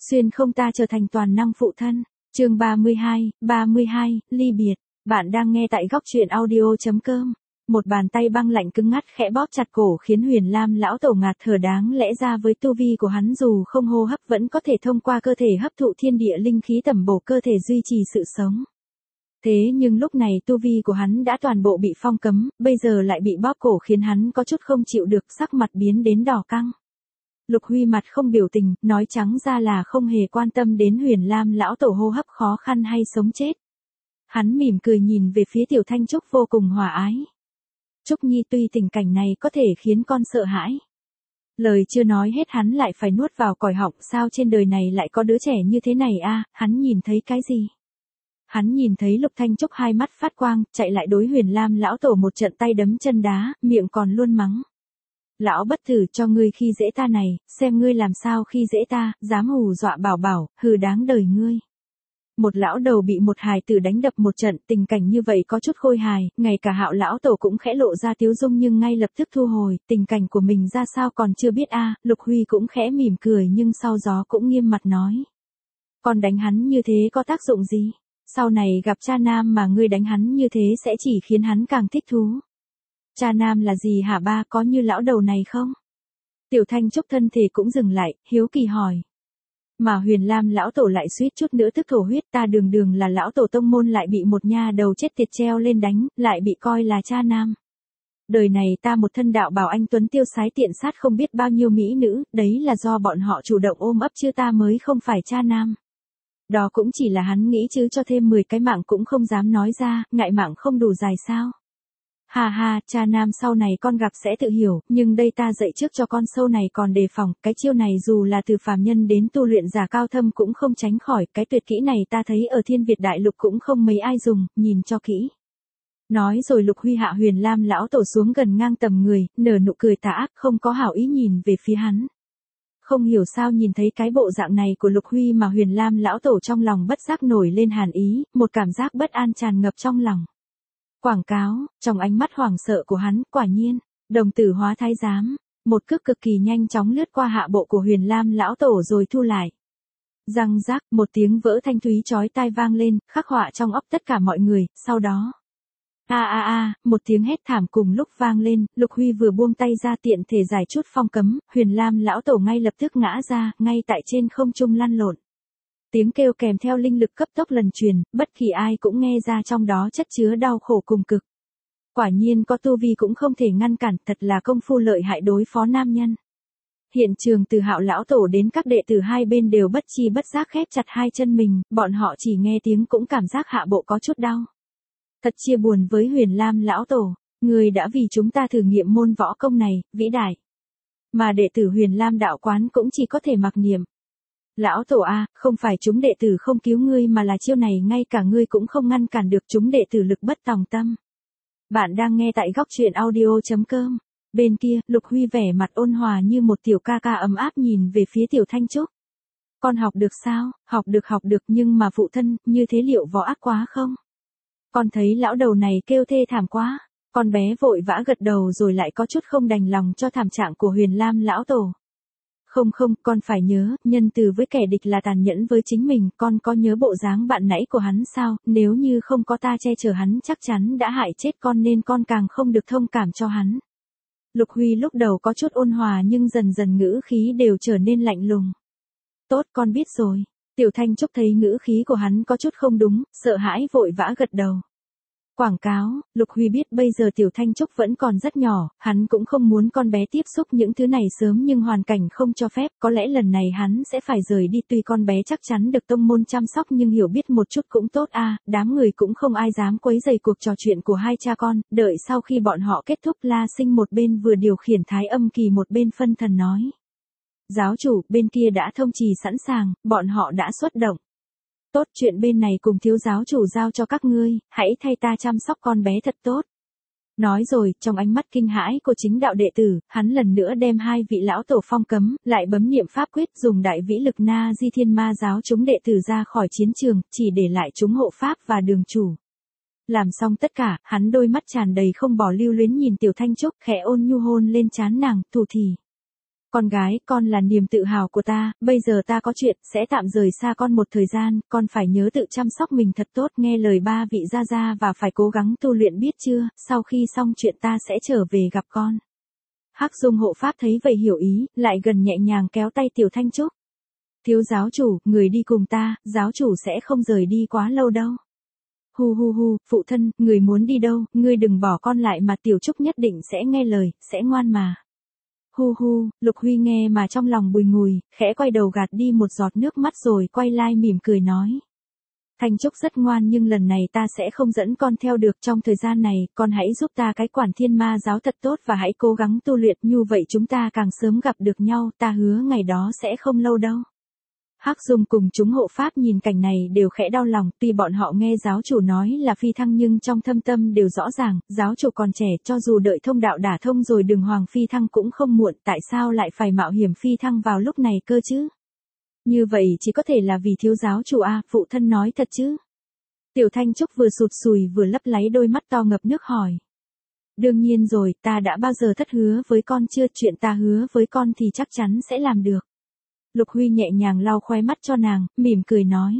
Xuyên không ta trở thành toàn năng phụ thân. Chương 32, ly biệt. Bạn đang nghe tại góc truyện audio.com. Một bàn tay băng lạnh cứng ngắt khẽ bóp chặt cổ khiến Huyền Lam lão tổ ngạt thở, đáng lẽ ra với tu vi của hắn dù không hô hấp vẫn có thể thông qua cơ thể hấp thụ thiên địa linh khí tẩm bổ cơ thể duy trì sự sống. Thế nhưng lúc này tu vi của hắn đã toàn bộ bị phong cấm, bây giờ lại bị bóp cổ khiến hắn có chút không chịu được, sắc mặt biến đến đỏ căng. Lục Huy mặt không biểu tình, nói trắng ra là không hề quan tâm đến Huyền Lam lão tổ hô hấp khó khăn hay sống chết. Hắn mỉm cười nhìn về phía Tiểu Thanh Trúc vô cùng hòa ái. Trúc Nhi, tuy tình cảnh này có thể khiến con sợ hãi. Lời chưa nói hết hắn lại phải nuốt vào còi họng, sao trên đời này lại có đứa trẻ như thế này a? Hắn nhìn thấy cái gì? Hắn nhìn thấy Lục Thanh Trúc hai mắt phát quang, chạy lại đối Huyền Lam lão tổ một trận tay đấm chân đá, miệng còn luôn mắng. Lão bất tử, cho ngươi khi dễ ta này, xem ngươi làm sao khi dễ ta, dám hù dọa bảo bảo, hừ đáng đời ngươi. Một lão đầu bị một hài tử đánh đập một trận, tình cảnh như vậy có chút khôi hài, ngay cả Hạo lão tổ cũng khẽ lộ ra tiếu dung nhưng ngay lập tức thu hồi, tình cảnh của mình ra sao còn chưa biết a. Lục Huy cũng khẽ mỉm cười nhưng sau gió cũng nghiêm mặt nói. Con đánh hắn như thế có tác dụng gì? Sau này gặp cha nam mà ngươi đánh hắn như thế sẽ chỉ khiến hắn càng thích thú. Cha nam là gì hả ba, có như lão đầu này không? Tiểu Thanh Trúc thân thể cũng dừng lại, hiếu kỳ hỏi. Mà Huyền Lam lão tổ lại suýt chút nữa tức thổ huyết, ta đường là lão tổ tông môn lại bị một nha đầu chết tiệt treo lên đánh, lại bị coi là cha nam. Đời này ta một thân đạo bào anh tuấn tiêu sái tiện sát không biết bao nhiêu mỹ nữ, đấy là do bọn họ chủ động ôm ấp chứ ta mới không phải cha nam. Đó cũng chỉ là hắn nghĩ chứ cho thêm 10 cái mạng cũng không dám nói ra, ngại mạng không đủ dài sao. Hà hà, cha nam sau này con gặp sẽ tự hiểu, nhưng đây ta dạy trước cho con sau này còn đề phòng, cái chiêu này dù là từ phàm nhân đến tu luyện giả cao thâm cũng không tránh khỏi, cái tuyệt kỹ này ta thấy ở Thiên Việt Đại Lục cũng không mấy ai dùng, nhìn cho kỹ. Nói rồi Lục Huy hạ Huyền Lam lão tổ xuống gần ngang tầm người, nở nụ cười tà ác, không có hảo ý nhìn về phía hắn. Không hiểu sao nhìn thấy cái bộ dạng này của Lục Huy mà Huyền Lam lão tổ trong lòng bất giác nổi lên hàn ý, một cảm giác bất an tràn ngập trong lòng. Quảng cáo, trong ánh mắt hoảng sợ của hắn, quả nhiên, đồng tử hóa thái giám, một cước cực kỳ nhanh chóng lướt qua hạ bộ của Huyền Lam lão tổ rồi thu lại. Răng rác, một tiếng vỡ thanh thúy chói tai vang lên, khắc họa trong óc tất cả mọi người, sau đó. Một tiếng hét thảm cùng lúc vang lên, Lục Huy vừa buông tay ra tiện thể giải chút phong cấm, Huyền Lam lão tổ ngay lập tức ngã ra, ngay tại trên không trung lăn lộn. Tiếng kêu kèm theo linh lực cấp tốc lần truyền, bất kỳ ai cũng nghe ra trong đó chất chứa đau khổ cùng cực. Quả nhiên có tu vi cũng không thể ngăn cản, thật là công phu lợi hại đối phó nam nhân. Hiện trường từ Hạo lão tổ đến các đệ tử hai bên đều bất chi bất giác khép chặt hai chân mình, bọn họ chỉ nghe tiếng cũng cảm giác hạ bộ có chút đau. Thật chia buồn với Huyền Lam lão tổ, người đã vì chúng ta thử nghiệm môn võ công này, vĩ đại. Mà đệ tử Huyền Lam đạo quán cũng chỉ có thể mặc niệm. Lão tổ a, không phải chúng đệ tử không cứu ngươi mà là chiêu này ngay cả ngươi cũng không ngăn cản được, chúng đệ tử lực bất tòng tâm. Bạn đang nghe tại góc truyện audio.com. Bên kia, Lục Huy vẻ mặt ôn hòa như một tiểu ca ca ấm áp nhìn về phía Tiểu Thanh Trúc. Con học được sao? Học được nhưng mà phụ thân, như thế liệu võ ác quá không? Con thấy lão đầu này kêu thê thảm quá. Con bé vội vã gật đầu rồi lại có chút không đành lòng cho thảm trạng của Huyền Lam lão tổ. Không, con phải nhớ, nhân từ với kẻ địch là tàn nhẫn với chính mình, con có nhớ bộ dáng bạn nãy của hắn sao, nếu như không có ta che chở hắn chắc chắn đã hại chết con nên con càng không được thông cảm cho hắn. Lục Huy lúc đầu có chút ôn hòa nhưng dần dần ngữ khí đều trở nên lạnh lùng. Tốt, con biết rồi. Tiểu Thanh Trúc thấy ngữ khí của hắn có chút không đúng, sợ hãi vội vã gật đầu. Quảng cáo, Lục Huy biết bây giờ Tiểu Thanh Trúc vẫn còn rất nhỏ, hắn cũng không muốn con bé tiếp xúc những thứ này sớm nhưng hoàn cảnh không cho phép, có lẽ lần này hắn sẽ phải rời đi, tuy con bé chắc chắn được tông môn chăm sóc nhưng hiểu biết một chút cũng tốt a. Đám người cũng không ai dám quấy rầy cuộc trò chuyện của hai cha con, đợi sau khi bọn họ kết thúc La Sinh một bên vừa điều khiển thái âm kỳ một bên phân thần nói. Giáo chủ, bên kia đã thông trì sẵn sàng, bọn họ đã xuất động. Tốt, chuyện bên này cùng thiếu giáo chủ giao cho các ngươi, hãy thay ta chăm sóc con bé thật tốt. Nói rồi, trong ánh mắt kinh hãi của chính đạo đệ tử, hắn lần nữa đem hai vị lão tổ phong cấm, lại bấm niệm pháp quyết dùng đại vĩ lực na di thiên ma giáo chúng đệ tử ra khỏi chiến trường, chỉ để lại chúng hộ pháp và đường chủ. Làm xong tất cả, hắn đôi mắt tràn đầy không bỏ lưu luyến nhìn Tiểu Thanh Trúc, khẽ ôn nhu hôn lên trán nàng, thủ thì. Con gái, con là niềm tự hào của ta, bây giờ ta có chuyện, sẽ tạm rời xa con một thời gian, con phải nhớ tự chăm sóc mình thật tốt, nghe lời ba vị gia gia và phải cố gắng tu luyện biết chưa, sau khi xong chuyện ta sẽ trở về gặp con. Hắc Dung hộ pháp thấy vậy hiểu ý, lại gần nhẹ nhàng kéo tay Tiểu Thanh Trúc. Thiếu giáo chủ, người đi cùng ta, giáo chủ sẽ không rời đi quá lâu đâu. Hu hu hu, phụ thân, người muốn đi đâu, ngươi đừng bỏ con lại mà Tiểu Trúc nhất định sẽ nghe lời, sẽ ngoan mà. Hu hu, Lục Huy nghe mà trong lòng bùi ngùi, khẽ quay đầu gạt đi một giọt nước mắt rồi quay lại mỉm cười nói. Thanh Trúc rất ngoan nhưng lần này ta sẽ không dẫn con theo được, trong thời gian này, con hãy giúp ta cái quản thiên ma giáo thật tốt và hãy cố gắng tu luyện, như vậy chúng ta càng sớm gặp được nhau, ta hứa ngày đó sẽ không lâu đâu. Hắc Dung cùng chúng hộ pháp nhìn cảnh này đều khẽ đau lòng, tuy bọn họ nghe giáo chủ nói là phi thăng nhưng trong thâm tâm đều rõ ràng, giáo chủ còn trẻ, cho dù đợi thông đạo đả thông rồi đường hoàng phi thăng cũng không muộn, tại sao lại phải mạo hiểm phi thăng vào lúc này cơ chứ? Như vậy chỉ có thể là vì thiếu giáo chủ à, phụ thân nói thật chứ? Tiểu Thanh Trúc vừa sụt sùi vừa lấp láy đôi mắt to ngập nước hỏi. Đương nhiên rồi, ta đã bao giờ thất hứa với con chưa, chuyện ta hứa với con thì chắc chắn sẽ làm được. Lục Huy nhẹ nhàng lau khóe mắt cho nàng, mỉm cười nói.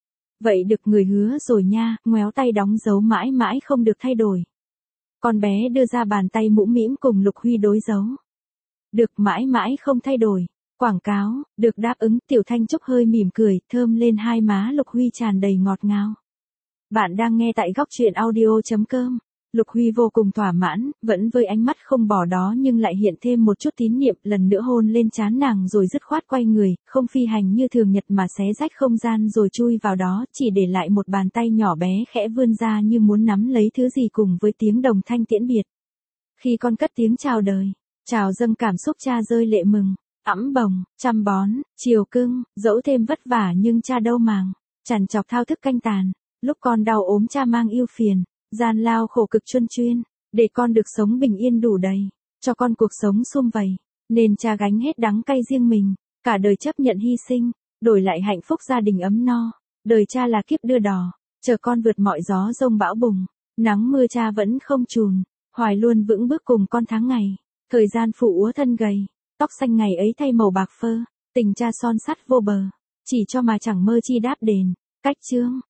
Vậy được, người hứa rồi nha, ngoéo tay đóng dấu mãi mãi không được thay đổi. Con bé đưa ra bàn tay mũm mĩm cùng Lục Huy đối dấu. Được, mãi mãi không thay đổi. Quảng cáo, được đáp ứng, Tiểu Thanh Trúc hơi mỉm cười, thơm lên hai má Lục Huy tràn đầy ngọt ngào. Bạn đang nghe tại góc truyện audio.com. Lục Huy vô cùng thỏa mãn, vẫn với ánh mắt không bỏ đó nhưng lại hiện thêm một chút tín niệm, lần nữa hôn lên trán nàng rồi dứt khoát quay người, không phi hành như thường nhật mà xé rách không gian rồi chui vào đó, chỉ để lại một bàn tay nhỏ bé khẽ vươn ra như muốn nắm lấy thứ gì cùng với tiếng đồng thanh tiễn biệt. Khi con cất tiếng chào đời, chào dâng cảm xúc cha rơi lệ mừng, ẵm bồng, chăm bón, chiều cưng, dẫu thêm vất vả nhưng cha đâu màng, trằn trọc thao thức canh tàn, lúc con đau ốm cha mang yêu phiền. Gian lao khổ cực chuân chuyên, để con được sống bình yên đủ đầy, cho con cuộc sống sum vầy, nên cha gánh hết đắng cay riêng mình, cả đời chấp nhận hy sinh, đổi lại hạnh phúc gia đình ấm no, đời cha là kiếp đưa đò, chờ con vượt mọi gió rông bão bùng, nắng mưa cha vẫn không chùn, hoài luôn vững bước cùng con tháng ngày, thời gian phụ úa thân gầy, tóc xanh ngày ấy thay màu bạc phơ, tình cha son sắt vô bờ, chỉ cho mà chẳng mơ chi đáp đền, cách chương.